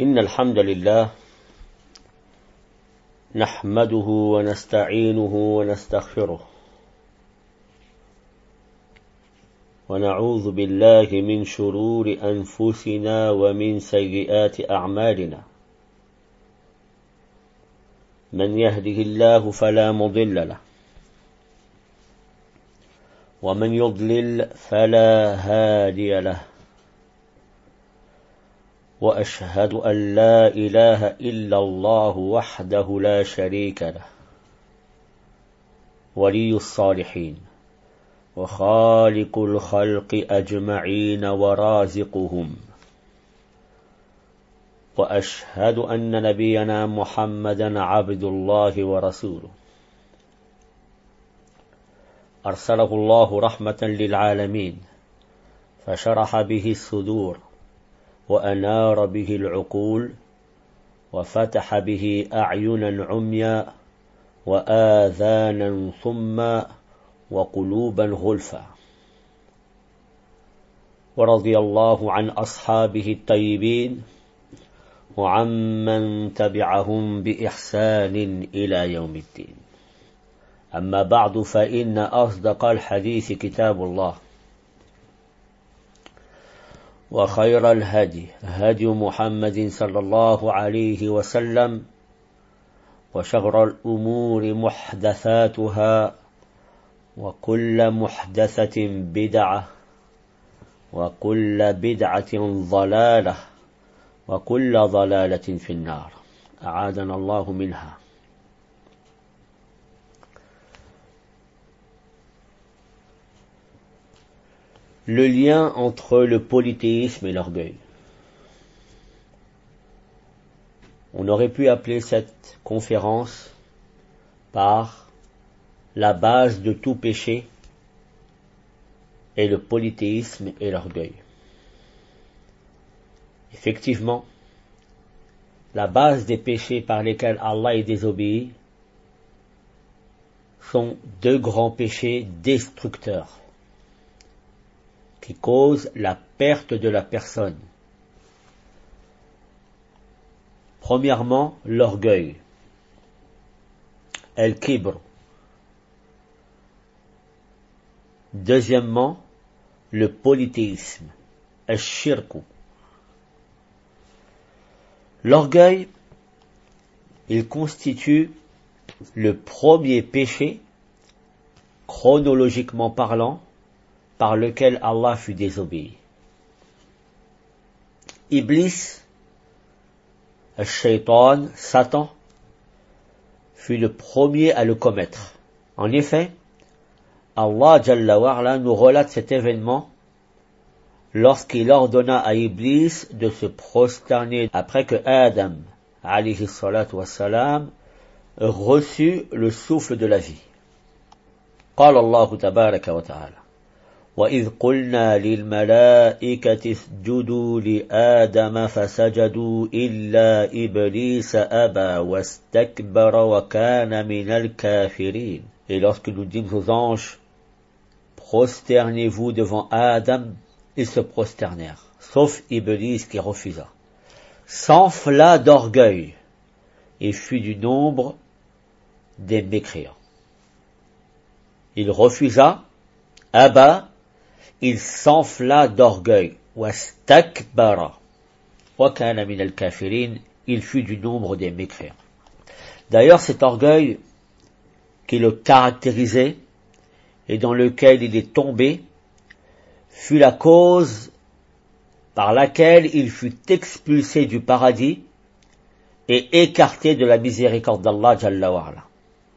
إن الحمد لله نحمده ونستعينه ونستغفره ونعوذ بالله من شرور أنفسنا ومن سيئات أعمالنا من يهده الله فلا مضل له ومن يضلل فلا هادي له وأشهد أن لا إله إلا الله وحده لا شريك له ولي الصالحين وخالق الخلق أجمعين ورازقهم وأشهد أن نبينا محمدا عبد الله ورسوله أرسله الله رحمة للعالمين فشرح به الصدور وأنار به العقول وفتح به أعينا عميا وآذانا صما وقلوبا غلفا ورضي الله عن أصحابه الطيبين وعمن تبعهم بإحسان إلى يوم الدين أما بعد فإن أصدق الحديث كتاب الله وخير الهدي هدي محمد صلى الله عليه وسلم وشر الأمور محدثاتها وكل محدثة بدعة وكل بدعة ضلالة وكل ضلالة في النار أعاذنا الله منها. Le lien entre le polythéisme et l'orgueil. On aurait pu appeler cette conférence par la base de tout péché est le polythéisme et l'orgueil. Effectivement, la base des péchés par lesquels Allah est désobéi sont deux grands péchés destructeurs qui causent la perte de la personne. Premièrement, l'orgueil, el-kibr. Deuxièmement, le polythéisme, el-shirku. L'orgueil, il constitue le premier péché, chronologiquement parlant, par lequel Allah fut désobéi. Iblis, el-shaytan, Satan, fut le premier à le commettre. En effet, Allah Jalla wa Ala nous relate cet événement lorsqu'il ordonna à Iblis de se prosterner après que Adam, alayhi salatu wassalam, reçut le souffle de la vie. قال الله تبارك وتعالى وإذ قلنا للملائكة اسجدوا لآدم فسجدوا إلا إبليس أبى واستكبر وكان من الكافرين. Et lorsque nous dîmes aux anges, prosternez-vous devant Adam, ils se prosternèrent, sauf Iblis qui refusa, s'enfla d'orgueil et fut du nombre des mécréants. Il refusa, Abba, il s'enfla d'orgueil, wastakbara, wa kana min al-kafirin, il fut du nombre des mécréants. D'ailleurs, cet orgueil qui le caractérisait et dans lequel il est tombé fut la cause par laquelle il fut expulsé du paradis et écarté de la miséricorde d'Allah Jalla wa Ala.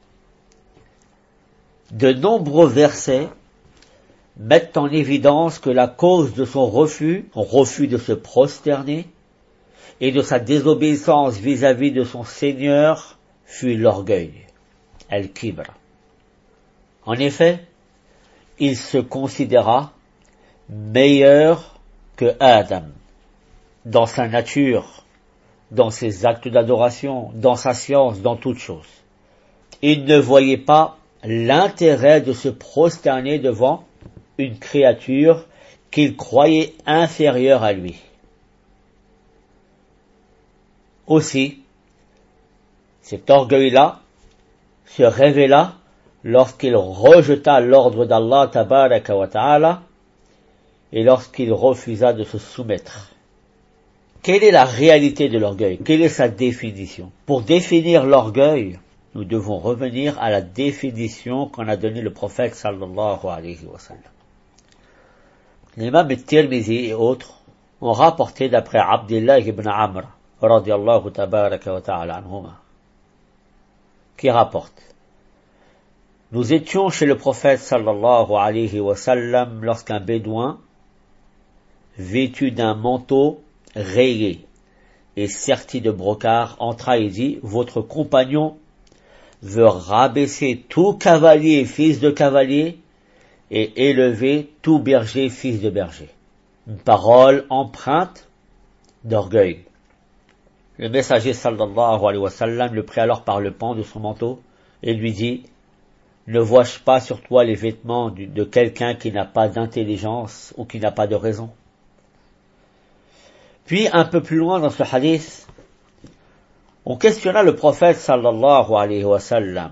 De nombreux versets mettent en évidence que la cause de son refus de se prosterner et de sa désobéissance vis-à-vis de son Seigneur fut l'orgueil, el-kibr. En effet, il se considéra meilleur que Adam, dans sa nature, dans ses actes d'adoration, dans sa science, dans toutes choses. Il ne voyait pas l'intérêt de se prosterner devant une créature qu'il croyait inférieure à lui. Aussi, cet orgueil-là se révéla lorsqu'il rejeta l'ordre d'Allah tabaraka wa ta'ala et lorsqu'il refusa de se soumettre. Quelle est la réalité de l'orgueil? Quelle est sa définition? Pour définir l'orgueil, nous devons revenir à la définition qu'en a donnée le prophète sallallahu alayhi wa sallam. L'imam al-Tirmidhi et autres ont rapporté d'après Abdullah ibn Amr radiyallahu tabaraka wa ta'ala anhuma, qui rapporte: nous étions chez le prophète sallallahu alayhi wa sallam lorsqu'un bédouin, vêtu d'un manteau rayé et serti de brocart, entra et dit: votre compagnon veut rabaisser tout cavalier fils de cavalier et élever tout berger fils de berger. Une parole empreinte d'orgueil. Le messager sallallahu alayhi wa sallam le prit alors par le pan de son manteau et lui dit: ne vois-je pas sur toi les vêtements de quelqu'un qui n'a pas d'intelligence ou qui n'a pas de raison? Puis un peu plus loin dans ce hadith, on questionna le prophète sallallahu alayhi wa sallam.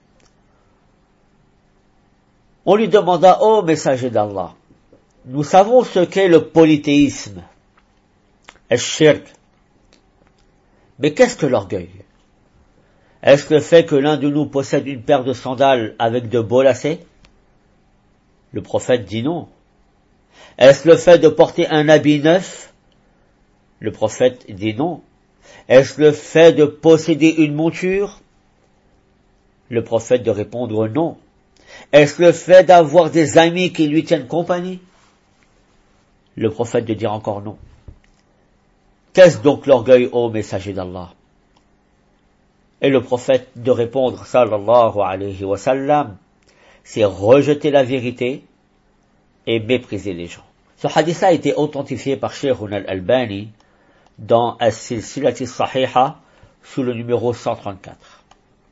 On lui demanda: ô messager d'Allah, nous savons ce qu'est le polythéisme, al-shirk, mais qu'est-ce que l'orgueil? Est-ce le fait que l'un de nous possède une paire de sandales avec de beaux lacets? Le prophète dit non. Est-ce le fait de porter un habit neuf? Le prophète dit non. Est-ce le fait de posséder une monture? Le prophète de répondre non. Est-ce le fait d'avoir des amis qui lui tiennent compagnie? Le prophète de dire encore non. Qu'est-ce donc l'orgueil, ô messager d'Allah? Et le prophète de répondre, sallallahu alayhi wa sallam, c'est rejeter la vérité et mépriser les gens. Ce hadith a été authentifié par Shaykhuna al-Albani dans As-Silsilati Sahiha sous le numéro 134.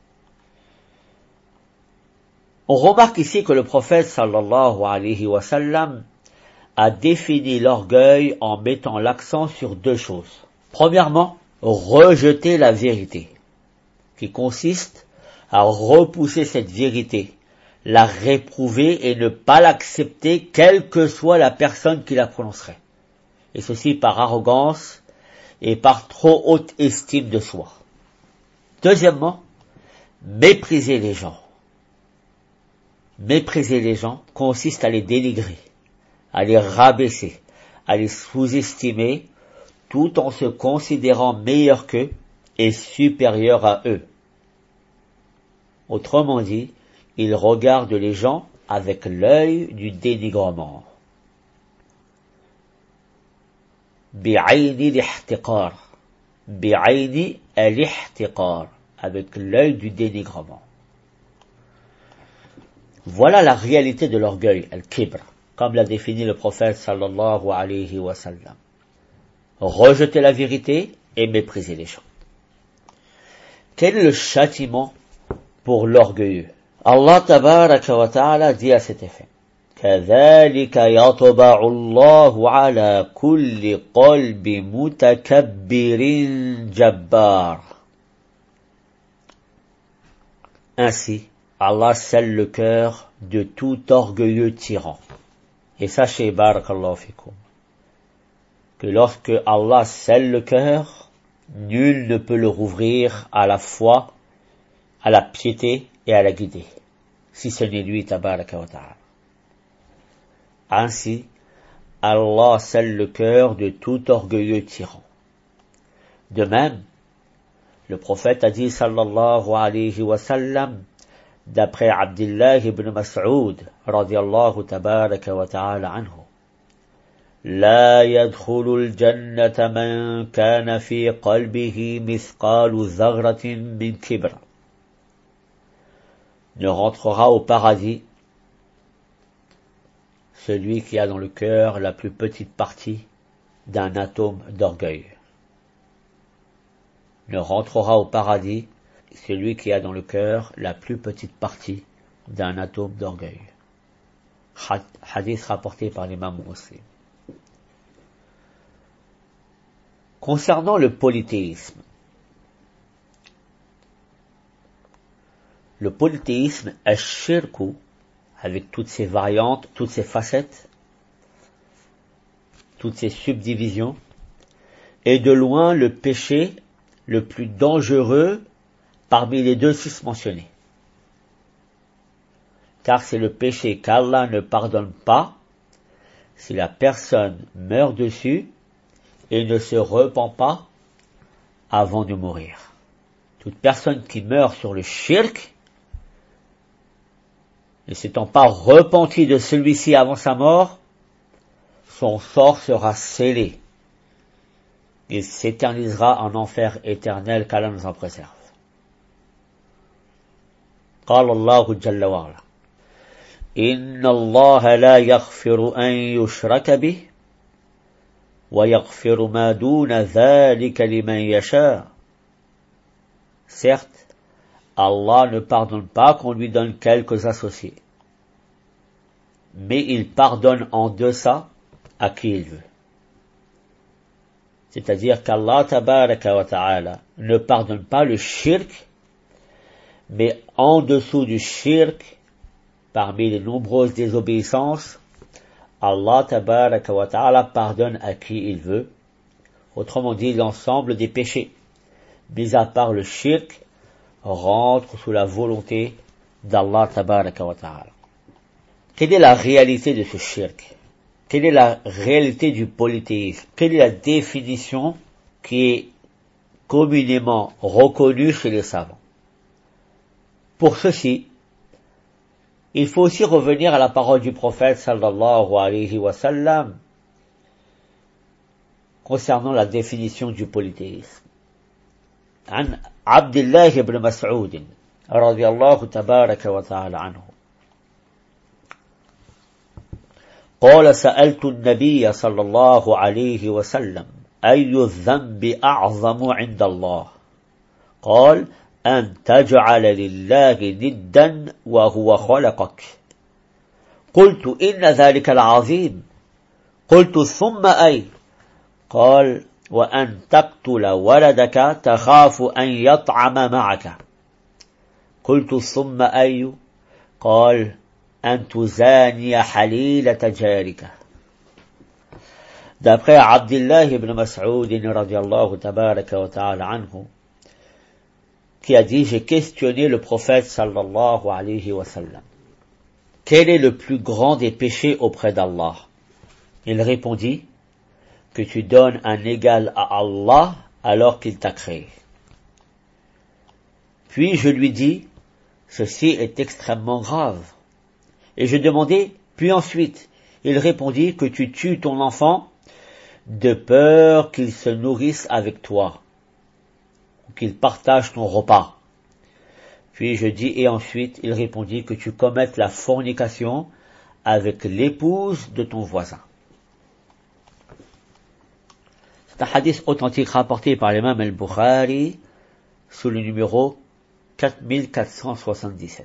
On remarque ici que le prophète sallallahu alayhi wa sallam a défini l'orgueil en mettant l'accent sur deux choses. Premièrement, rejeter la vérité, qui consiste à repousser cette vérité, la réprouver et ne pas l'accepter, quelle que soit la personne qui la prononcerait. Et ceci par arrogance et par trop haute estime de soi. Deuxièmement, mépriser les gens. Mépriser les gens consiste à les dénigrer, à les rabaisser, à les sous-estimer, tout en se considérant meilleurs qu'eux et supérieurs à eux. Autrement dit, il regarde les gens avec l'œil du dénigrement. Bi'ayni l'ihtiqar. Bi'ayni al-ihtiqar. Avec l'œil du dénigrement. Voilà la réalité de l'orgueil, al-kibr, comme l'a défini le prophète sallallahu alayhi wa sallam. Rejeter la vérité et mépriser les gens. Quel est le châtiment pour l'orgueilleux? Allah tabaraka wa ta'ala dit à cet effet: كَذَلِكَ يَطْبَعُ اللَّهُ عَلَى كُلِّ قَلْبِ مُتَكَبِّرٍ جَبَّارٍ. Ainsi, Allah scelle le cœur de tout orgueilleux tyran. Et sachez, barakallahu fikum, que lorsque Allah scelle le cœur, nul ne peut le rouvrir à la foi, à la piété et à la guider, si ce n'est lui, tabaraka wa ta'ala. Ainsi, Allah scelle le cœur de tout orgueilleux tyran. De même, le prophète a dit, sallallahu alayhi wa sallam, d'après Abdullah ibn Mas'ud, radiyallahu tabaraka wa ta'ala anhu, لا يدخل الجنة من كان في قلبه مثقال ذرة من كبر. Ne rentrera au paradis celui qui a dans le cœur la plus petite partie d'un atome d'orgueil. Ne rentrera au paradis celui qui a dans le cœur la plus petite partie d'un atome d'orgueil. Hadith rapporté par l'imam Muslim. Concernant le polythéisme, le polythéisme, ash-shirku, avec toutes ses variantes, toutes ses facettes, toutes ses subdivisions, est de loin le péché le plus dangereux parmi les deux susmentionnés. Car c'est le péché qu'Allah ne pardonne pas si la personne meurt dessus et ne se repent pas avant de mourir. Toute personne qui meurt sur le shirk, ne s'étant pas repenti de celui-ci avant sa mort, son sort sera scellé. Il s'éternisera en enfer éternel, qu'Allah nous en préserve. قال الله جل وعلا إن الله لا يغفر أن يشرك به ويغفر ما دون ذلك لمن يشاء. Certes, Allah ne pardonne pas qu'on lui donne quelques associés, mais il pardonne en deçà à qui il veut. C'est-à-dire qu'Allah tabaraka wa ta'ala ne pardonne pas le shirk, mais en dessous du shirk, parmi les nombreuses désobéissances, Allah tabaraka wa ta'ala pardonne à qui il veut, autrement dit l'ensemble des péchés, mis à part le shirk, rentre sous la volonté d'Allah tabaraka wa ta'ala. Quelle est la réalité de ce shirk? Quelle est la réalité du polythéisme? Quelle est la définition qui est communément reconnue chez les savants? Pour ceci, il faut aussi revenir à la parole du prophète sallallahu alayhi wa sallam concernant la définition du polythéisme. عن عبد الله بن مسعود رضي الله تبارك وتعالى عنه قال سألت النبي صلى الله عليه وسلم أي الذنب أعظم عند الله قال أن تجعل لله ندا وهو خلقك قلت إن ذلك العظيم قلت ثم أي قال وأن تقتل ولدك تخاف أن يطعم معك قلت ثم أي قال أن تزاني حليلة جارك. D'après Abdullah ibn Mas'ud radiyallahu tabaraka wa ta'ala anhu, qui a dit, j'ai questionné le prophète sallallahu alayhi wa sallam. Quel est le plus grand des péchés auprès d'Allah? Il répondit, que tu donnes un égal à Allah alors qu'il t'a créé. Puis je lui dis, ceci est extrêmement grave. Et je demandai, puis ensuite, il répondit que tu tues ton enfant de peur qu'il se nourrisse avec toi, ou qu'il partage ton repas. Puis je dis, et ensuite, il répondit que tu commettes la fornication avec l'épouse de ton voisin. C'est un hadith authentique rapporté par l'imam al-Bukhari sous le numéro 4477.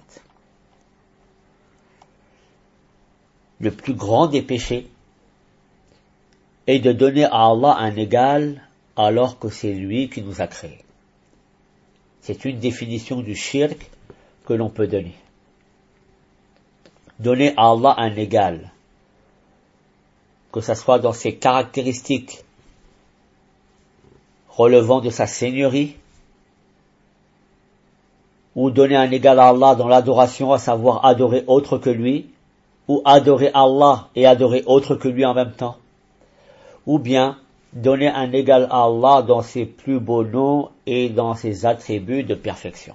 Le plus grand des péchés est de donner à Allah un égal alors que c'est lui qui nous a créés. C'est une définition du shirk que l'on peut donner. Donner à Allah un égal, que ce soit dans ses caractéristiques relevant de sa seigneurie, ou donner un égal à Allah dans l'adoration, à savoir adorer autre que lui, ou adorer Allah et adorer autre que lui en même temps, ou bien donner un égal à Allah dans ses plus beaux noms et dans ses attributs de perfection.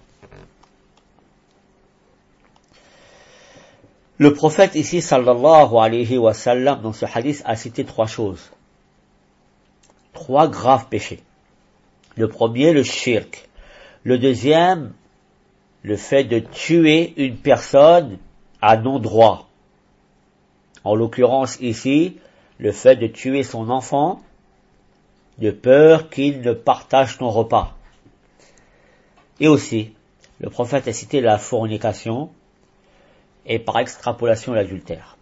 Le prophète ici, sallallahu alayhi wa sallam, dans ce hadith, a cité trois choses. Trois graves péchés. Le premier, le shirk. Le deuxième, le fait de tuer une personne à non-droit. En l'occurrence ici, le fait de tuer son enfant de peur qu'il ne partage ton repas. Et aussi, le prophète a cité la fornication et par extrapolation l'adultère.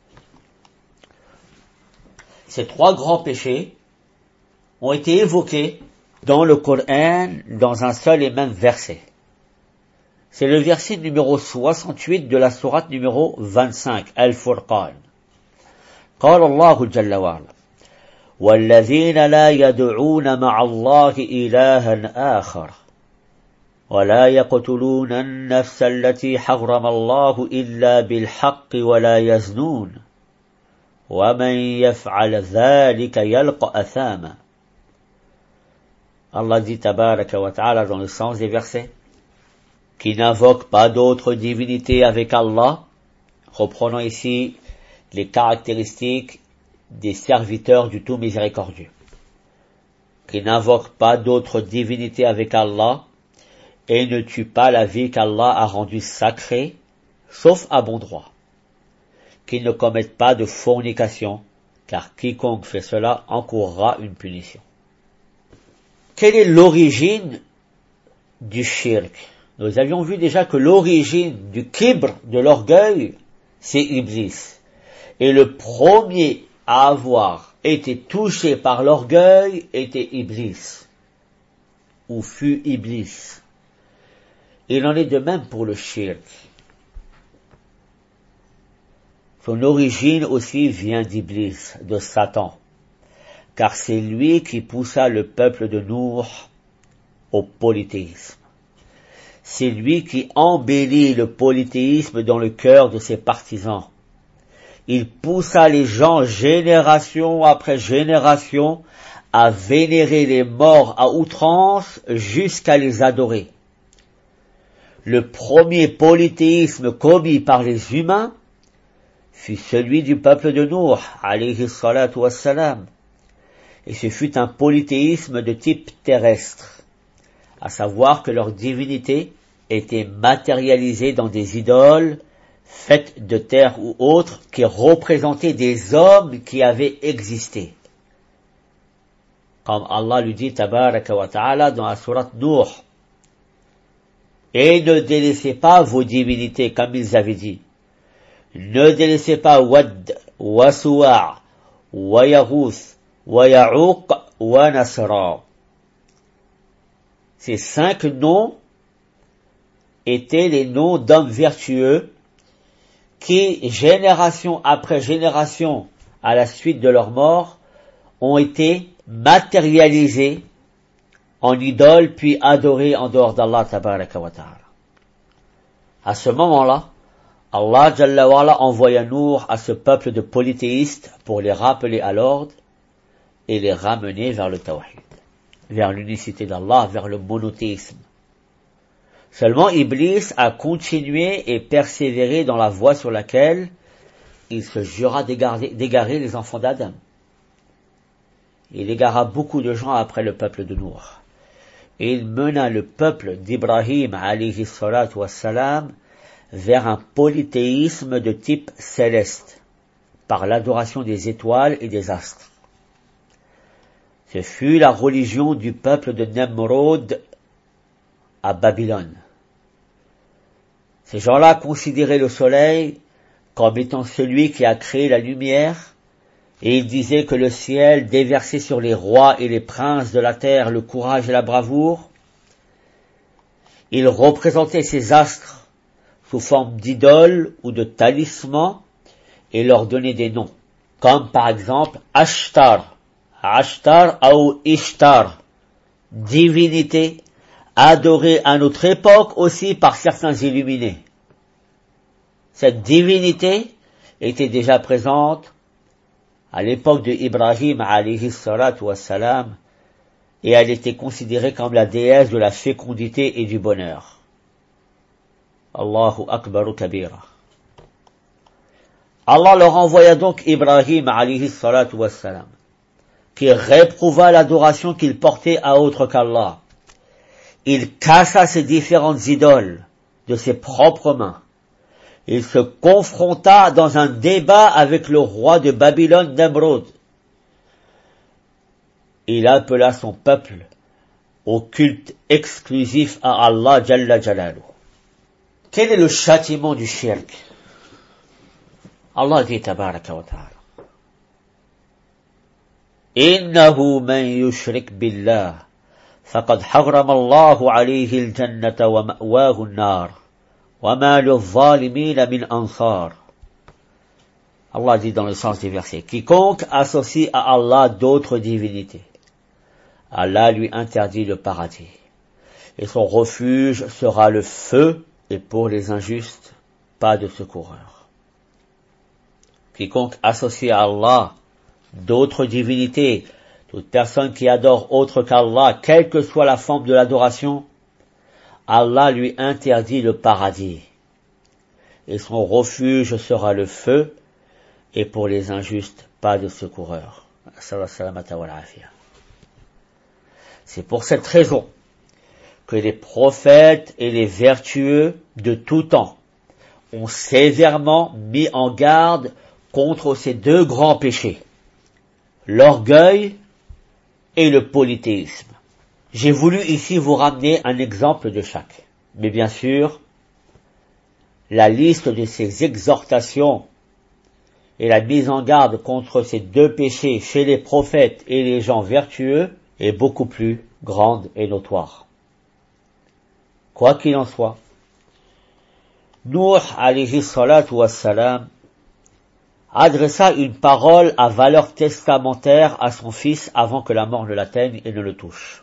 Ces trois grands péchés ont été évoqués dans le Coran dans un seul et même verset. C'est le verset numéro 68 de la sourate numéro 25, Al-Furqan. قال الله جل وعلا والذين لا يدعون مع الله إلها آخر ولا يقتلون النفس التي حرم الله إلا بالحق ولا يزنون ومن يفعل ذلك يلقى أثاما. Allah dit tabaraka wa ta'ala dans le sens des versets, qui n'invoque pas d'autre divinité avec Allah, reprenons ici les caractéristiques des serviteurs du tout miséricordieux, qui n'invoque pas d'autre divinité avec Allah et ne tue pas la vie qu'Allah a rendue sacrée, sauf à bon droit, qui ne commettent pas de fornication, car quiconque fait cela encourra une punition. Quelle est l'origine du shirk? Nous avions vu déjà que l'origine du kibr, de l'orgueil, c'est Iblis. Et le premier à avoir été touché par l'orgueil était Iblis, ou fut Iblis. Il en est de même pour le shirk. Son origine aussi vient d'Iblis, de Satan, car c'est lui qui poussa le peuple de Nour au polythéisme. C'est lui qui embellit le polythéisme dans le cœur de ses partisans. Il poussa les gens génération après génération à vénérer les morts à outrance jusqu'à les adorer. Le premier polythéisme commis par les humains fut celui du peuple de Nour, alayhi salatu wassalam. Et ce fut un polythéisme de type terrestre, à savoir que leur divinité était matérialisée dans des idoles faites de terre ou autres qui représentaient des hommes qui avaient existé. Comme Allah lui dit tabaraka wa ta'ala dans la sourate Nour, et ne délaissez pas vos divinités comme ils avaient dit. Ne délaissez pas Wad, wa Suwa', wa Yaghouth, wa Ya'uq, wa Nasra. Ces 5 noms étaient les noms d'hommes vertueux qui, génération après génération, à la suite de leur mort, ont été matérialisés en idoles puis adorés en dehors d'Allah tabaraka wa ta'ala. À ce moment-là, Allah Jalla wa Ala envoya Nour à ce peuple de polythéistes pour les rappeler à l'ordre et les ramener vers le tawhid, vers l'unicité d'Allah, vers le monothéisme. Seulement Iblis a continué et persévéré dans la voie sur laquelle il se jura d'égarer les enfants d'Adam. Il égara beaucoup de gens après le peuple de Nour. Et il mena le peuple d'Ibrahim alayhi salatu wassalam vers un polythéisme de type céleste, par l'adoration des étoiles et des astres. Ce fut la religion du peuple de Nemrod à Babylone. Ces gens-là considéraient le soleil comme étant celui qui a créé la lumière, et ils disaient que le ciel déversait sur les rois et les princes de la terre le courage et la bravoure. Ils représentaient ces astres sous forme d'idoles ou de talismans et leur donnaient des noms, comme par exemple Ashtar, Ashtar ou Ishtar, divinité adorée à notre époque aussi par certains illuminés. Cette divinité était déjà présente à l'époque de Ibrahim alayhi salatu wassalam, et elle était considérée comme la déesse de la fécondité et du bonheur. Allahu akbaru kabira. Allah leur envoya donc Ibrahim alayhi salatu wassalam, qui réprouva l'adoration qu'il portait à autre qu'Allah. Il cassa ses différentes idoles de ses propres mains. Il se confronta dans un débat avec le roi de Babylone, Nemrod. Il appela son peuple au culte exclusif à Allah Jalla Jalaluhu. Quel est le châtiment du shirk? Allah dit tabaraka wa ta'ala, innahu man yushrik billah faqad harrama Allahu alayhi al-jannata wa ma'wahu an-nar وَمَا لِلظَّالِمِينَ مِنْ أَنصَارٍ. Allah dit dans le sens du verset, quiconque associe à Allah d'autres divinités, Allah lui interdit le paradis, et son refuge sera le feu, et pour les injustes, pas de secoureur. Quiconque associe à Allah d'autres divinités, toute personne qui adore autre qu'Allah, quelle que soit la forme de l'adoration, Allah lui interdit le paradis, et son refuge sera le feu, et pour les injustes, pas de secoureur. C'est pour cette raison que les prophètes et les vertueux de tout temps ont sévèrement mis en garde contre ces deux grands péchés, l'orgueil et le polythéisme. J'ai voulu ici vous ramener un exemple de chaque. Mais bien sûr, la liste de ces exhortations et la mise en garde contre ces deux péchés chez les prophètes et les gens vertueux est beaucoup plus grande et notoire. Quoi qu'il en soit, Nuh alayhi salatu wassalam adressa une parole à valeur testamentaire à son fils avant que la mort ne l'atteigne et ne le touche.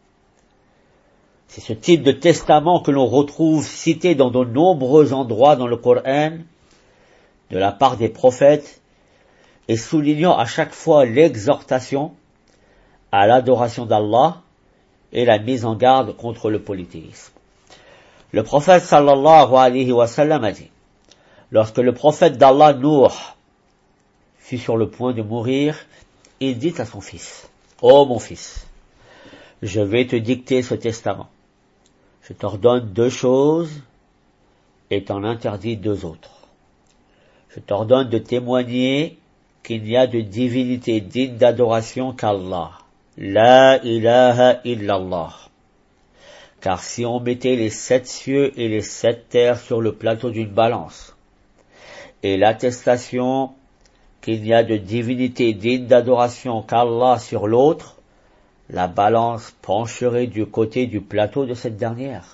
C'est ce type de testament que l'on retrouve cité dans de nombreux endroits dans le Coran, de la part des prophètes, et soulignant à chaque fois l'exhortation à l'adoration d'Allah et la mise en garde contre le polythéisme. Le prophète sallallahu alayhi wa sallam a dit, lorsque le prophète d'Allah Nuh fut sur le point de mourir, il dit à son fils, « Ô mon fils, je vais te dicter ce testament. Je t'ordonne deux choses et t'en interdis deux autres. Je t'ordonne de témoigner qu'il n'y a de divinité digne d'adoration qu'Allah. La ilaha illallah. Car si on mettait les 7 cieux et les 7 terres sur le plateau d'une balance, et l'attestation qu'il n'y a de divinité digne d'adoration qu'Allah sur l'autre, la balance pencherait du côté du plateau de cette dernière.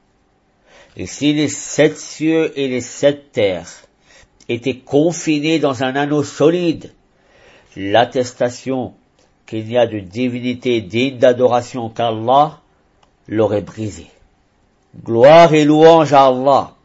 Et si les 7 cieux et les 7 terres étaient confinés dans un anneau solide, l'attestation qu'il n'y a de divinité digne d'adoration qu'Allah l'aurait brisé. Gloire et louange à Allah.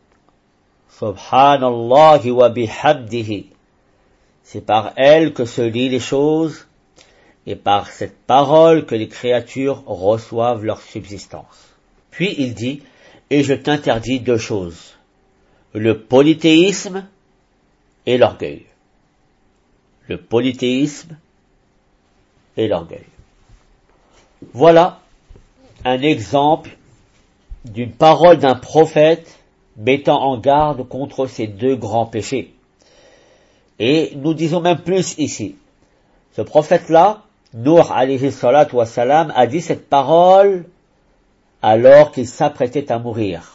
Subhanallah wa bihamdihi. C'est par elle que se lient les choses, et par cette parole que les créatures reçoivent leur subsistance. Puis il dit, et je t'interdis deux choses, le polythéisme et l'orgueil. Le polythéisme et l'orgueil. Voilà un exemple d'une parole d'un prophète mettant en garde contre ces deux grands péchés. Et nous disons même plus ici. Ce prophète-là, Nuh alayhi salatu wassalam, a dit cette parole alors qu'il s'apprêtait à mourir.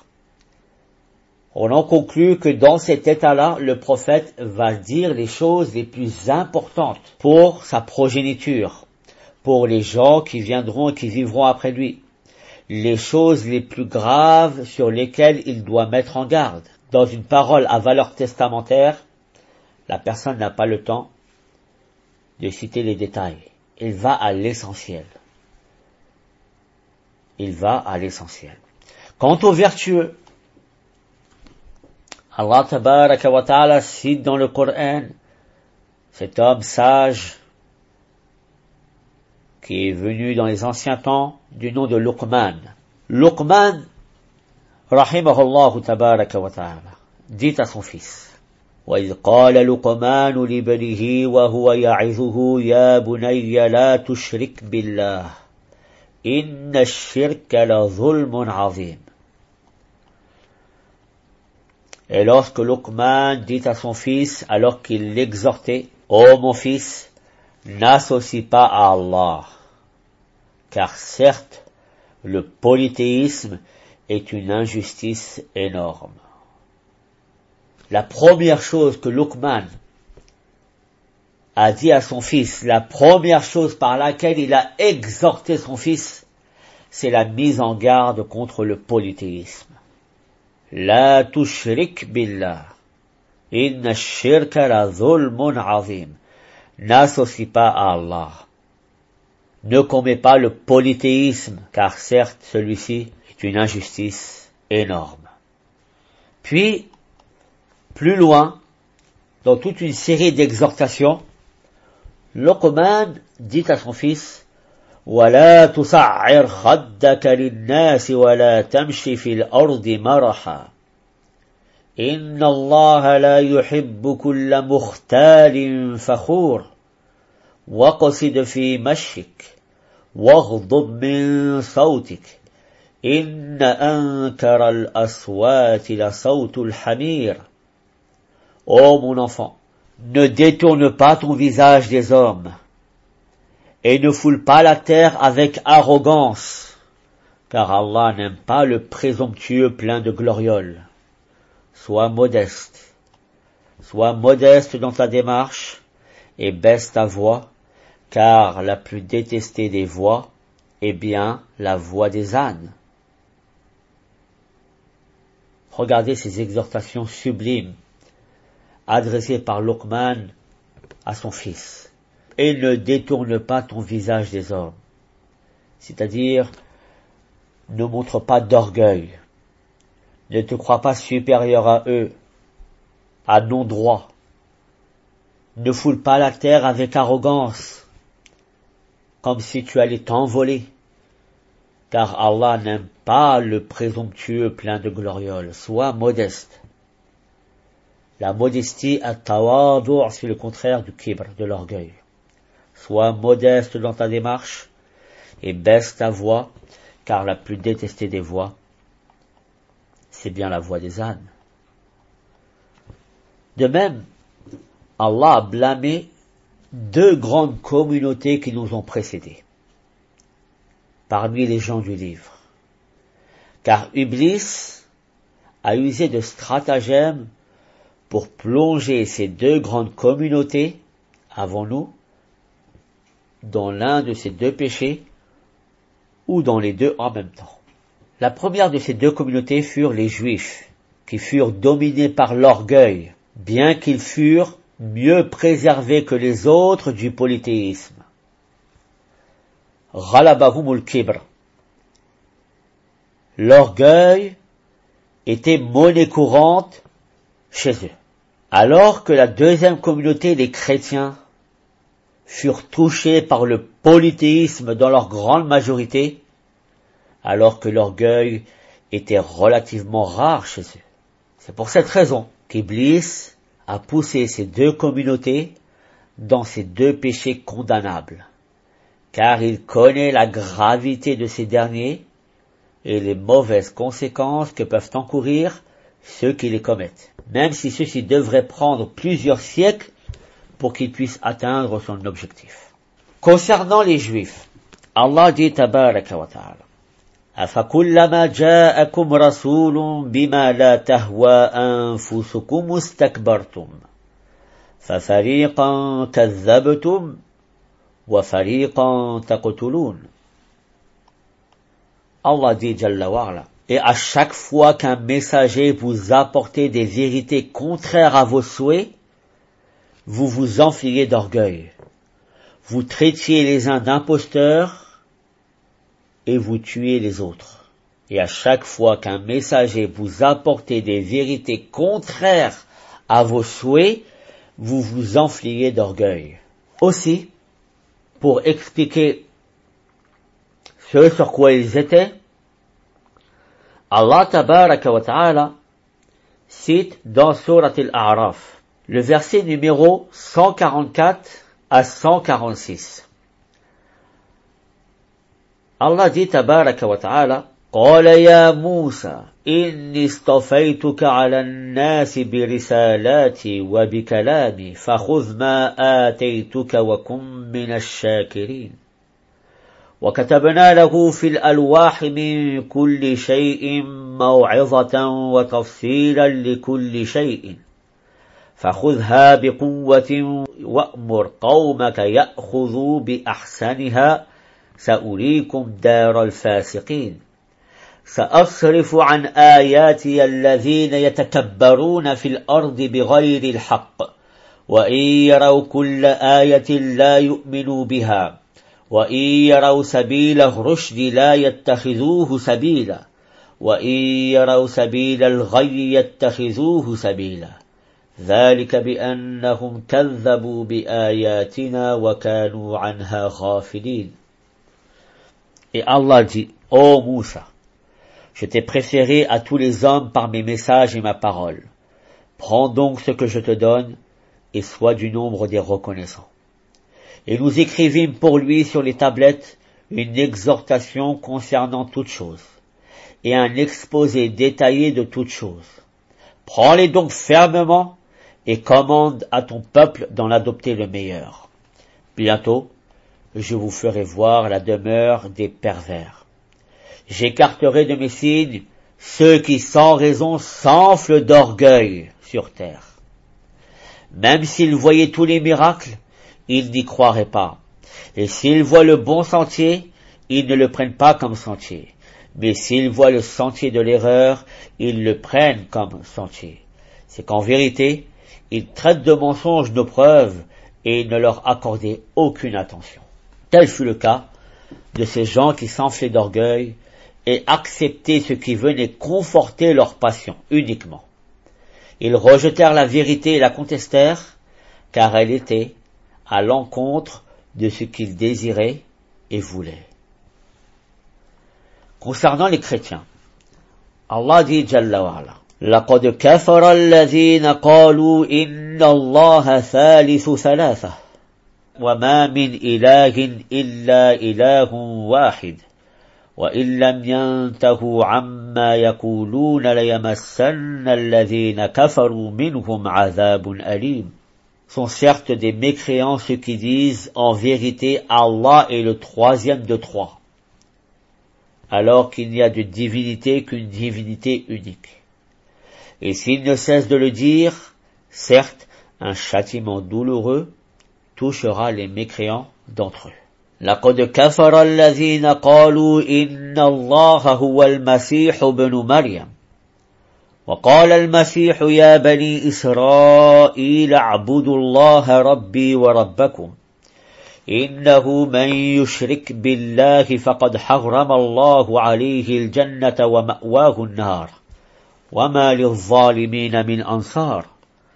On en conclut que dans cet état-là, le prophète va dire les choses les plus importantes pour sa progéniture, pour les gens qui viendront et qui vivront après lui, les choses les plus graves sur lesquelles il doit mettre en garde. Dans une parole à valeur testamentaire, la personne n'a pas le temps de citer les détails. Il va à l'essentiel. Il va à l'essentiel. Quant aux vertueux, Allah tabaraka wa ta'ala cite dans le Coran cet homme sage qui est venu dans les anciens temps du nom de Luqman. Luqman, rahimahullah tabaraka wa ta'ala, dit à son fils, وَإِذْ قَالَ لُقْمَانُ لِابْنِهِ وَهُوَ يَعِظُهُ يَا بُنَيَّ لَا تُشْرِكْ بِاللَّهِ إِنَّ الشِّرْكَ لَظُلْمٌ عَظِيمٌ. Et lorsque Luqman dit à son fils, alors qu'il l'exhortait, « Ô mon fils, n'associe pas à Allah, car certes, le polythéisme est une injustice énorme. » La première chose que Luqman a dit à son fils, la première chose par laquelle il a exhorté son fils, c'est la mise en garde contre le polythéisme. لا تشرك بالله إن الشرك لظلم عظيم. N'associe pas à Allah. Ne commets pas le polythéisme, car certes, celui-ci est une injustice énorme. Puis, plus loin, dans toute une série d'exhortations, Luqman dit à son fils, وَلَا تُصَعِّرْ خَدَّكَ لِلنَّاسِ وَلَا تَمْشِ فِي الْأَرْضِ مَرَحًا إِنَّ اللَّهَ لَا يُحِبُّ كُلَّ مُخْتَالٍ فَخُورٍ وَقْصِدْ فِي مَشْيِكَ وَاغْضُضْ مِنْ صَوْتِكَ إِنَّ أَنْكَرَ الْأَصْوَاتِ لَصَوْتُ الْحَمِيرِ. Ô mon enfant, ne détourne pas ton visage des hommes et ne foule pas la terre avec arrogance, car Allah n'aime pas le présomptueux plein de glorioles. Sois modeste dans ta démarche et baisse ta voix, car la plus détestée des voix est bien la voix des ânes. Regardez ces exhortations sublimes adressées par Luqman à son fils. Et ne détourne pas ton visage des hommes. C'est-à-dire, ne montre pas d'orgueil. Ne te crois pas supérieur à eux, à non-droit. Ne foule pas la terre avec arrogance, comme si tu allais t'envoler, car Allah n'aime pas le présomptueux plein de glorioles. Sois modeste. La modestie, at-tawadu', c'est le contraire du kibr, de l'orgueil. Sois modeste dans ta démarche et baisse ta voix, car la plus détestée des voix, c'est bien la voix des ânes. De même, Allah a blâmé deux grandes communautés qui nous ont précédés, parmi les gens du livre. Car Iblis a usé de stratagèmes pour plonger ces deux grandes communautés, avant nous, dans l'un de ces deux péchés, ou dans les deux en même temps. La première de ces deux communautés furent les Juifs, qui furent dominés par l'orgueil, bien qu'ils furent mieux préservés que les autres du polythéisme. Ghalabahumul kibr. L'orgueil était monnaie courante chez eux. Alors que la deuxième communauté, les chrétiens, furent touchés par le polythéisme dans leur grande majorité, alors que l'orgueil était relativement rare chez eux. C'est pour cette raison qu'Iblis a poussé ces deux communautés dans ces deux péchés condamnables, car il connaît la gravité de ces derniers et les mauvaises conséquences que peuvent encourir ceux qui les commettent, même si ceux-ci devraient prendre plusieurs siècles pour qu'ils puissent atteindre son objectif. Concernant les Juifs, Allah dit tabaraka wa ta'ala, أَفَكُلَّمَا جَاءَكُمْ رَسُولٌ بِمَا لَا تَهْوَى أَنفُسُكُمُ اسْتَكْبَرْتُمْ فَفَرِيقًا كَذَّبْتُمْ وَفَرِيقًا تَقْتُلُونَ. Allah dit Jalla wa ala, et à chaque fois qu'un messager vous apportait des vérités contraires à vos souhaits, vous vous enfliez d'orgueil, vous traitiez les uns d'imposteurs et vous tuez les autres. Et à chaque fois qu'un messager vous apportait des vérités contraires à vos souhaits, vous vous enfliez d'orgueil. Aussi, pour expliquer ce sur quoi ils étaient, Allah tabaraka wa ta'ala cite dans Surat Al-A'raf, le verset numéro 144 à 146. Allah dit tabaraka wa ta'ala, قال يا موسى إني اصطفيتك على الناس برسالاتي وبكلامي فخذ ما آتيتك وكن من الشاكرين. وكتبنا له في الألواح من كل شيء موعظة وتفصيلا لكل شيء فخذها بقوة وأمر قومك يأخذوا بأحسنها سأريكم دار الفاسقين. سأصرف عن آياتي الذين يتكبرون في الأرض بغير الحق وإن يروا كل آية لا يؤمنوا بها وإن يروا سبيل الرشد لا يتخذوه سبيلا وإن يروا سبيل الغي يتخذوه سبيلا ذلك بأنهم كذبوا بآياتنا وكانوا عنها غافلين. Et Allah dit, ô Moussa, je t'ai préféré à tous les hommes par mes messages et ma parole. Prends donc ce que je te donne et sois du nombre des reconnaissants. Et nous écrivîmes pour lui sur les tablettes une exhortation concernant toutes choses et un exposé détaillé de toutes choses. Prends-les donc fermement et commande à ton peuple d'en adopter le meilleur. Bientôt, je vous ferai voir la demeure des pervers. J'écarterai de mes signes ceux qui sans raison s'enflent d'orgueil sur terre. Même s'ils voyaient tous les miracles, ils n'y croiraient pas. Et s'ils voient le bon sentier, ils ne le prennent pas comme sentier. Mais s'ils voient le sentier de l'erreur, ils le prennent comme sentier. C'est qu'en vérité, ils traitent de mensonges nos preuves et ils ne leur accordaient aucune attention. Tel fut le cas de ces gens qui s'enflaient d'orgueil et acceptaient ce qui venait conforter leur passion uniquement. Ils rejetèrent la vérité et la contestèrent, car elle était à l'encontre de ce qu'ils désiraient et voulaient. Concernant les chrétiens, Allah dit Jalla wa ala, لقد كفر الذين قالوا إن الله ثالث ثلاثة وما من إله إلا إله واحد وإن لم ينتهوا عما يقولون ليمسن الذين كفروا منهم عذاب أليم. Sont certes des mécréants ceux qui disent en vérité Allah est le troisième de trois, alors qu'il n'y a de divinité qu'une divinité unique. Et s'ils ne cessent de le dire, certes, un châtiment douloureux touchera les mécréants d'entre eux. لقد كفر الذين قالوا إن الله هو المسيح ابن مريم وقال المسيح يا بني إسرائيل اعبدوا الله ربي وربكم إنه من يشرك بالله فقد حرم الله عليه الجنة ومأواه النار وما للظالمين من أنصار.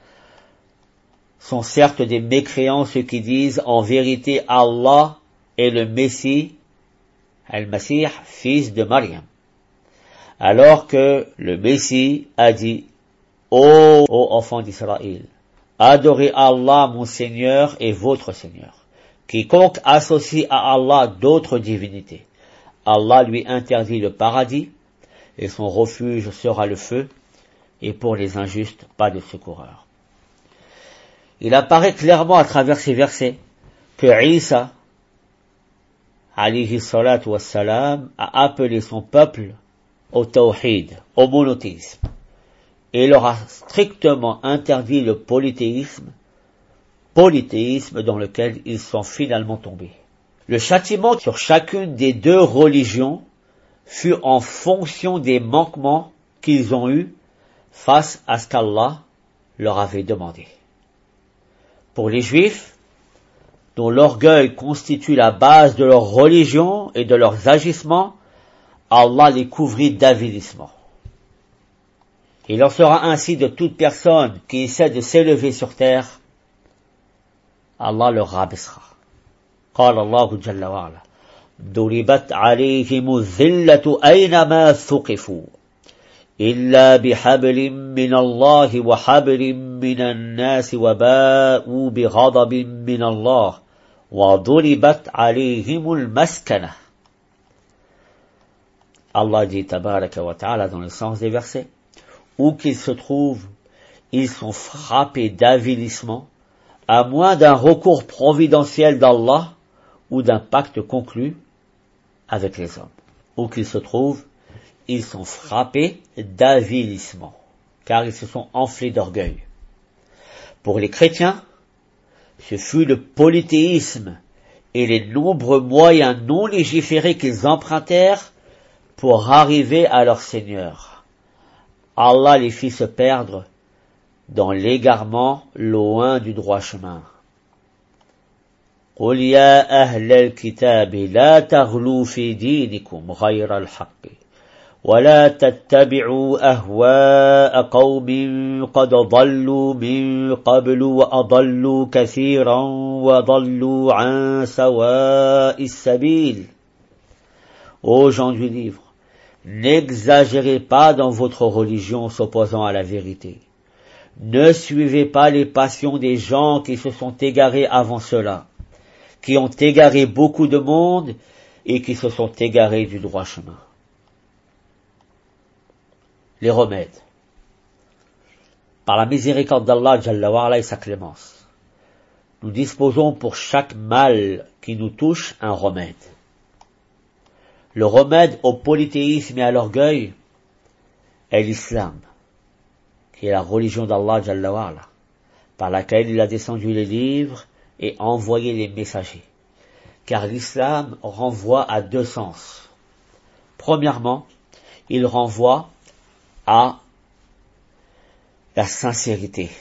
Sont certes des mécréants ceux qui disent en vérité Allah est le Messie, Al-Masih, fils de Maryam. Alors que le Messie a dit, ô enfants d'Israël, adorez Allah mon Seigneur et votre Seigneur. Quiconque associe à Allah d'autres divinités, Allah lui interdit le paradis, et son refuge sera le feu, et pour les injustes, pas de secoureur. Il apparaît clairement à travers ces versets que Isa, alayhi salatu wassalam, a appelé son peuple au tawhid, au monothéisme, et leur a strictement interdit le polythéisme dans lequel ils sont finalement tombés. Le châtiment sur chacune des deux religions fut en fonction des manquements qu'ils ont eus face à ce qu'Allah leur avait demandé. Pour les Juifs, dont l'orgueil constitue la base de leur religion et de leurs agissements, Allah les couvrit d'avilissement. Il en sera ainsi de toute personne qui essaie de s'élever sur terre, Allah le rabaissera. قال الله جل وعلا ضربت عليهم الذلة أينما ثقفوا إلا بحبل من الله وحبل من الناس وباءوا بغضب من الله وضربت عليهم المسكنة. Allah dit tabaraka wa ta'ala dans le sens des versets, où qu'ils se trouvent, ils sont frappés d'avilissement, à moins d'un recours providentiel d'Allah ou d'un pacte conclu avec les hommes. Où qu'ils se trouvent, ils sont frappés d'avilissement, car ils se sont enflés d'orgueil. Pour les chrétiens, ce fut le polythéisme et les nombreux moyens non légiférés qu'ils empruntèrent pour arriver à leur Seigneur. Allah les fit se perdre dans l'égarement loin du droit chemin. قل يا أهل الكتاب لا تغلوا في دينكم غير الحق ولا تتبعوا أهواء قوم قد ضلوا من قبل وأضلوا كثيرا وضلوا عن سواء السبيل. Ô gens du livre, n'exagérez pas dans votre religion s'opposant à la vérité. Ne suivez pas les passions des gens qui se sont égarés avant cela, qui ont égaré beaucoup de monde et qui se sont égarés du droit chemin. Les remèdes. Par la miséricorde d'Allah Jalla wa Ala et sa clémence, nous disposons pour chaque mal qui nous touche un remède. Le remède au polythéisme et à l'orgueil est l'islam, qui est la religion d'Allah Jalla wa Ala, par laquelle il a descendu les livres et envoyé les messagers. Car l'islam renvoie à deux sens. Premièrement, il renvoie à la sincérité,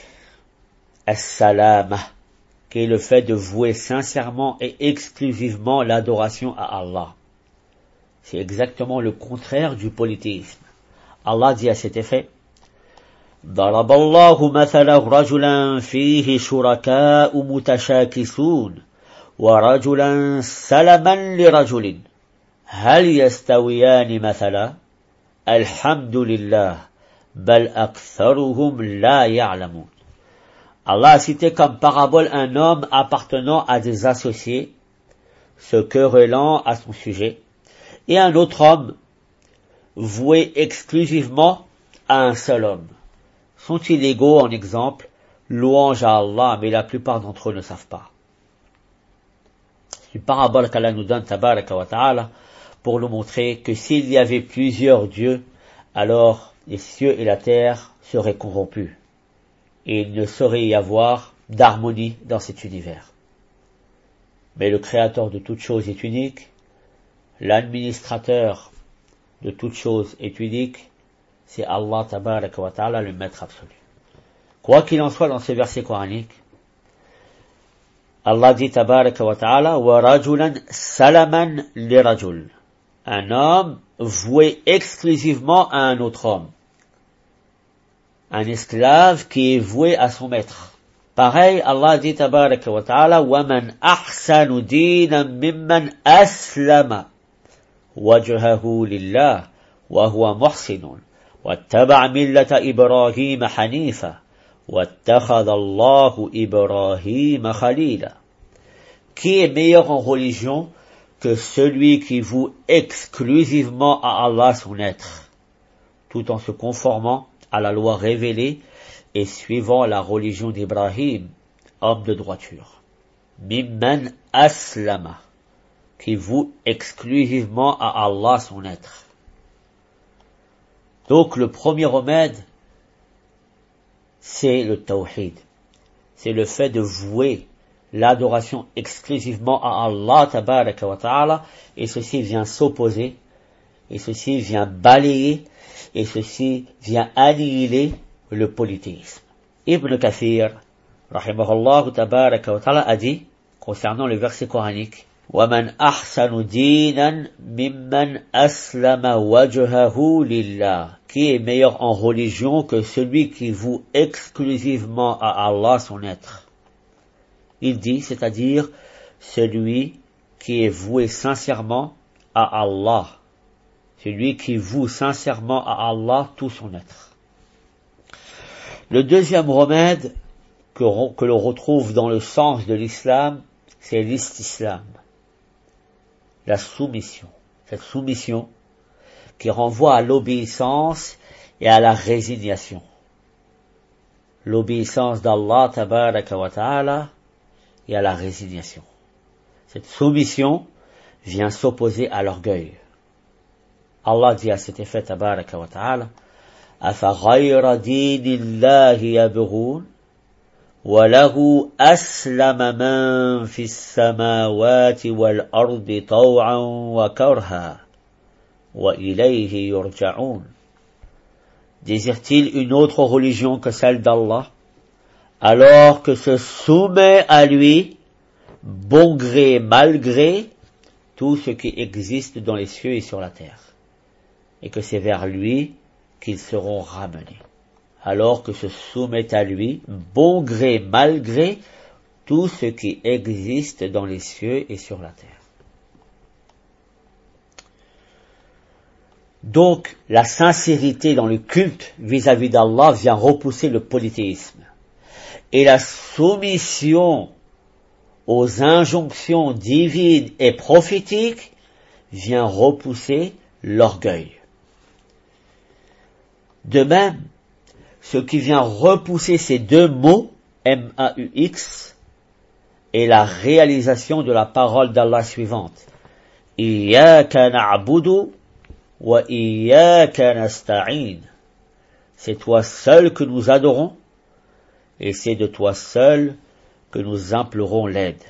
as-salama, qui est le fait de vouer sincèrement et exclusivement l'adoration à Allah. C'est exactement le contraire du polythéisme. Allah dit à cet effet: ضرب الله مثلا رجلا فيه شركاء متشاكسون ورجلا سلما لرجل هل يستويان مثلا الحمد لله بل أكثرهم لا يعلمون. Allah a cité comme parabole un homme appartenant à des associés, se querellant à son sujet, et un autre homme voué exclusivement à un seul homme. Sont-ils égaux en exemple? Louange à Allah, mais la plupart d'entre eux ne savent pas. C'est une parabole qu'Allah nous donne, tabaraka wa ta'ala, pour nous montrer que s'il y avait plusieurs dieux, alors les cieux et la terre seraient corrompus, et il ne saurait y avoir d'harmonie dans cet univers. Mais le créateur de toutes choses est unique, l'administrateur de toutes choses est unique, c'est Allah tabaraka wa ta'ala, le maître absolu. Quoi qu'il en soit dans ces versets coraniques, Allah dit tabaraka wa ta'ala, wa rajulan salaman li rajul. Un homme voué exclusivement à un autre homme. Un esclave qui est voué à son maître. Pareil, Allah dit tabaraka wa ta'ala, wa man ahsanu dinan mimman aslama wajhahu lillah wa huwa muhsinun واتبع ملة إبراهيم حنيفا واتخذ الله إبراهيم خليلا. Qui est meilleur en religion que celui qui voue exclusivement à Allah son être, tout en se conformant à la loi révélée et suivant la religion d'Ibrahim, homme de droiture. Mimman aslama, qui voue exclusivement à Allah son être. Donc le premier remède, c'est le tawhid. C'est le fait de vouer l'adoration exclusivement à Allah tabaraka wa ta'ala, et ceci vient s'opposer, et ceci vient balayer, et ceci vient annihiler le polythéisme. Ibn Kathir, rahimahullah tabaraka wa ta'ala, a dit, concernant le verset coranique, وَمَنْ أَحْسَنُ دِينًا مِمَّنْ أَسْلَمَ وَجْهَهُ لِلَّهِ. Qui est meilleur en religion que celui qui voue exclusivement à Allah son être? Il dit, c'est-à-dire celui qui est voué sincèrement à Allah. Celui qui voue sincèrement à Allah tout son être. Le deuxième remède que l'on retrouve dans le sens de l'islam, c'est l'istislam. La soumission. Cette soumission qui renvoie à l'obéissance et à la résignation. L'obéissance d'Allah tabaraka wa ta'ala et à la résignation. Cette soumission vient s'opposer à l'orgueil. Allah dit à cet effet tabaraka wa ta'ala, أَفَغَيْرَ دِينِ اللَّهِ يَبْغُونَ وَلَهُ أَسْلَمَ مَنْ فِي السَّمَاوَاتِ وَالْأَرْضِ طَوْعًا وَكَرْهًا وإليه يرجعون. Désire-t-il une autre religion que celle d'Allah, alors que se soumet à lui, bon gré, mal gré, tout ce qui existe dans les cieux et sur la terre, et que c'est vers lui qu'ils seront ramenés. Alors que se soumet à lui, bon gré, mal gré, tout ce qui existe dans les cieux et sur la terre. Donc, la sincérité dans le culte vis-à-vis d'Allah vient repousser le polythéisme. Et la soumission aux injonctions divines et prophétiques vient repousser l'orgueil. De même, ce qui vient repousser ces deux mots, M-A-U-X, est la réalisation de la parole d'Allah suivante. Iyyaka na'budu wa iyyaka nasta'in. C'est toi seul que nous adorons, et c'est de toi seul que nous implorons l'aide.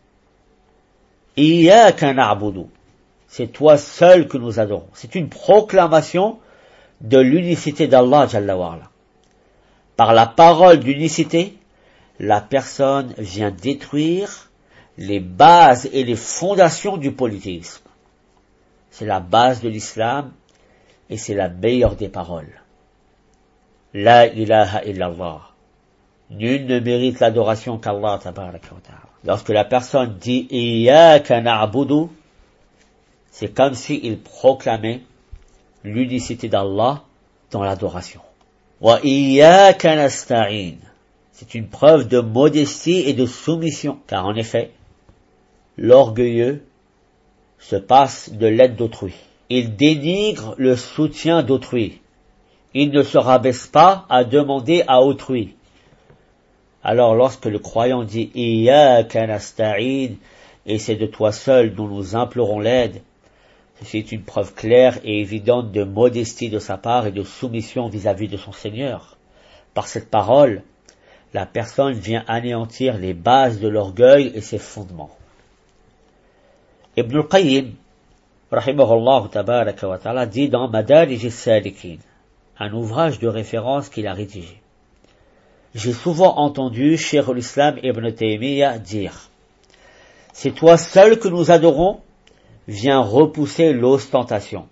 Iyyaka na'budu. C'est toi seul que nous adorons. C'est une proclamation de l'unicité d'Allah Jalla wa Ala. Par la parole d'unicité, la personne vient détruire les bases et les fondations du polythéisme. C'est la base de l'islam et c'est la meilleure des paroles. La ilaha illallah. Nul ne mérite l'adoration qu'Allah tabaraka wa ta'ala. Lorsque la personne dit Iyyaka na'budu, c'est comme s'il proclamait l'unicité d'Allah dans l'adoration. Wa iyyaka nasta'in. C'est une preuve de modestie et de soumission, car en effet, l'orgueilleux se passe de l'aide d'autrui. Il dénigre le soutien d'autrui. Il ne se rabaisse pas à demander à autrui. Alors lorsque le croyant dit « Iyyaka nasta'in » et c'est de toi seul dont nous implorons l'aide, c'est une preuve claire et évidente de modestie de sa part et de soumission vis-à-vis de son Seigneur. Par cette parole, la personne vient anéantir les bases de l'orgueil et ses fondements. Ibn al-Qayyim, rahimahullah tabaraka wa ta'ala, dit dans Madarij al-Salikin, un ouvrage de référence qu'il a rédigé. J'ai souvent entendu Cheikh al-Islam Ibn Taymiyyah dire « C'est toi seul que nous adorons, vient repousser l'ostentation.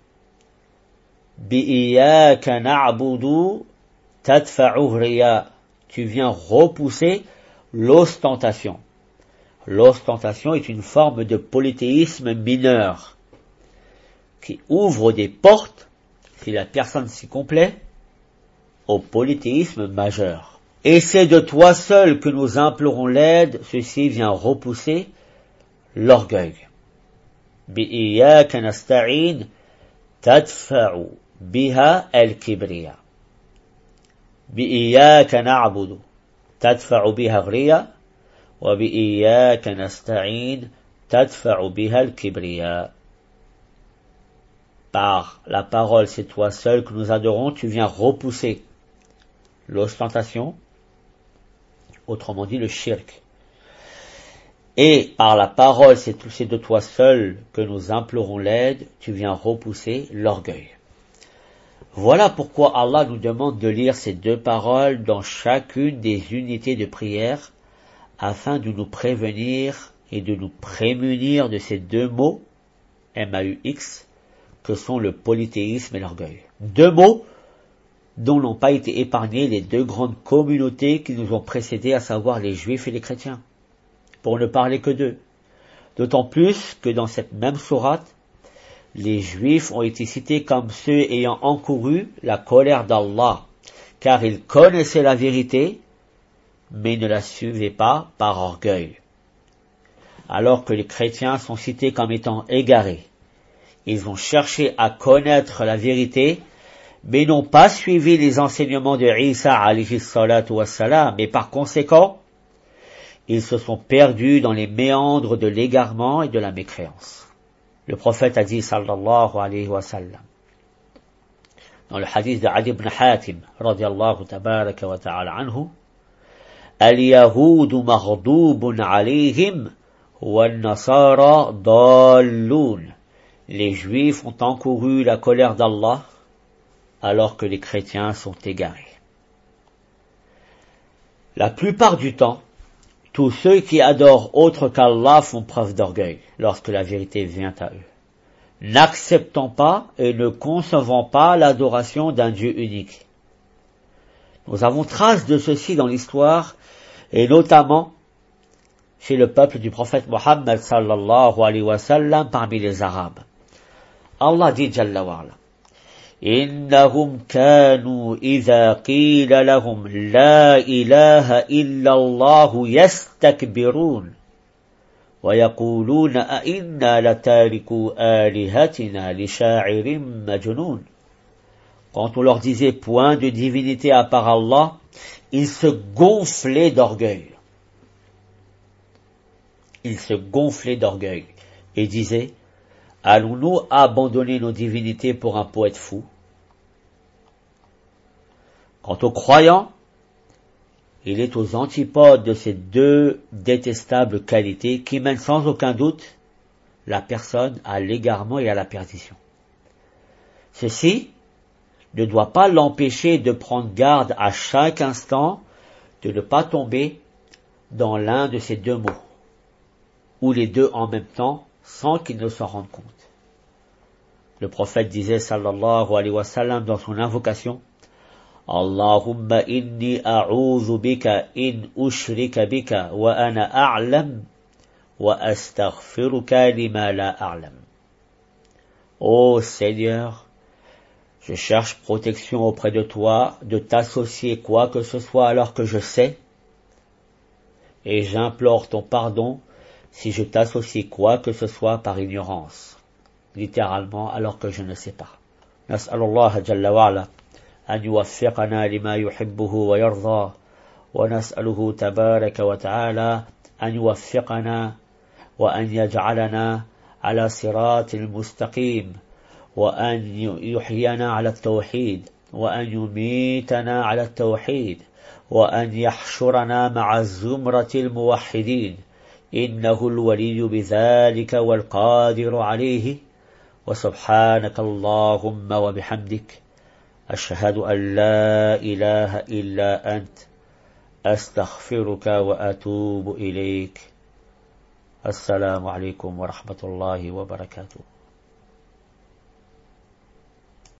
Bi'iyyaka na'budu tadfa'u riya. Tu viens repousser l'ostentation. L'ostentation est une forme de polythéisme mineur qui ouvre des portes, si la personne s'y complaît, au polythéisme majeur. Et c'est de toi seul que nous implorons l'aide, ceci vient repousser l'orgueil. Bi'iyyaka nasta'in tadfa'u biha al-kibriya. Bi'iyyaka na'budu tadfa'u biha al-riya wa bi'iyyaka nasta'in tadfa'u biha al-kibriya. Par la parole, c'est toi seul que nous adorons, tu viens repousser l'ostentation, autrement dit le shirk. Et par la parole, c'est de toi seul que nous implorons l'aide, tu viens repousser l'orgueil. Voilà pourquoi Allah nous demande de lire ces deux paroles dans chacune des unités de prière, afin de nous prévenir et de nous prémunir de ces deux mots, M-A-U-X, que sont le polythéisme et l'orgueil. Deux mots dont n'ont pas été épargnés les deux grandes communautés qui nous ont précédés, à savoir les Juifs et les chrétiens, pour ne parler que d'eux. D'autant plus que dans cette même sourate, les Juifs ont été cités comme ceux ayant encouru la colère d'Allah, car ils connaissaient la vérité, mais ne la suivaient pas par orgueil. Alors que les chrétiens sont cités comme étant égarés. Ils ont cherché à connaître la vérité, mais n'ont pas suivi les enseignements de Isa alayhi salatu wassalam, et par conséquent, ils se sont perdus dans les méandres de l'égarement et de la mécréance. Le prophète a dit sallallahu alayhi wa sallam, dans le hadith de Adi ibn Hatim, radiyallahu tabaraka wa ta'ala anhu, Al-Yahudu maghdubun alayhim wa al-Nasara dallun. les Juifs ont encouru la colère d'Allah alors que les chrétiens sont égarés. La plupart du temps, tous ceux qui adorent autre qu'Allah font preuve d'orgueil lorsque la vérité vient à eux, n'acceptant pas et ne concevant pas l'adoration d'un Dieu unique. Nous avons trace de ceci dans l'histoire, et notamment chez le peuple du prophète Mohammed sallallahu alayhi wa sallam parmi les Arabes. Allah dit Jalla wa ala, إنهم كانوا إذا قيل لهم لا إله إلا الله يستكبرون ويقولون أئنا لتاركو آلهتنا لشاعر مجنون. Quand on leur disait point de divinité à part Allah, ils se gonflaient d'orgueil. Ils se gonflaient d'orgueil et disaient, allons-nous abandonner nos divinités pour un poète fou? Quant aux croyants, il est aux antipodes de ces deux détestables qualités qui mènent sans aucun doute la personne à l'égarement et à la perdition. Ceci ne doit pas l'empêcher de prendre garde à chaque instant de ne pas tomber dans l'un de ces deux mots, ou les deux en même temps, sans qu'il ne s'en rende compte. Le prophète disait sallallahu alayhi wa sallam dans son invocation, Allahumma inni a'udhu bika in ushrika bika wa ana a'lam wa astaghfiruka lima la a'lam. Ô Seigneur, je cherche protection auprès de toi de t'associer quoi que ce soit alors que je sais, et j'implore ton pardon si je t'associe quoi que ce soit par ignorance, littéralement alors que je ne sais pas. Nas'alullah jalla wa ala an yuwaffiqana lima yuhibbuhu wa yarda, wa nas'aluhu tabaraka wa ta'ala an yuwaffiqana wa an yaj'alana ala siratil mustaqim, wa an yuhyana ala at-tawhid, wa an yumitana ala at-tawhid, wa an yahshurana ma'a zumratil muwahhidin. إنه الولي بذلك والقادر عليه وسبحانك اللهم وبحمدك أشهد أن لا إله إلا أنت أستغفرك وأتوب إليك. السلام عليكم ورحمة الله وبركاته.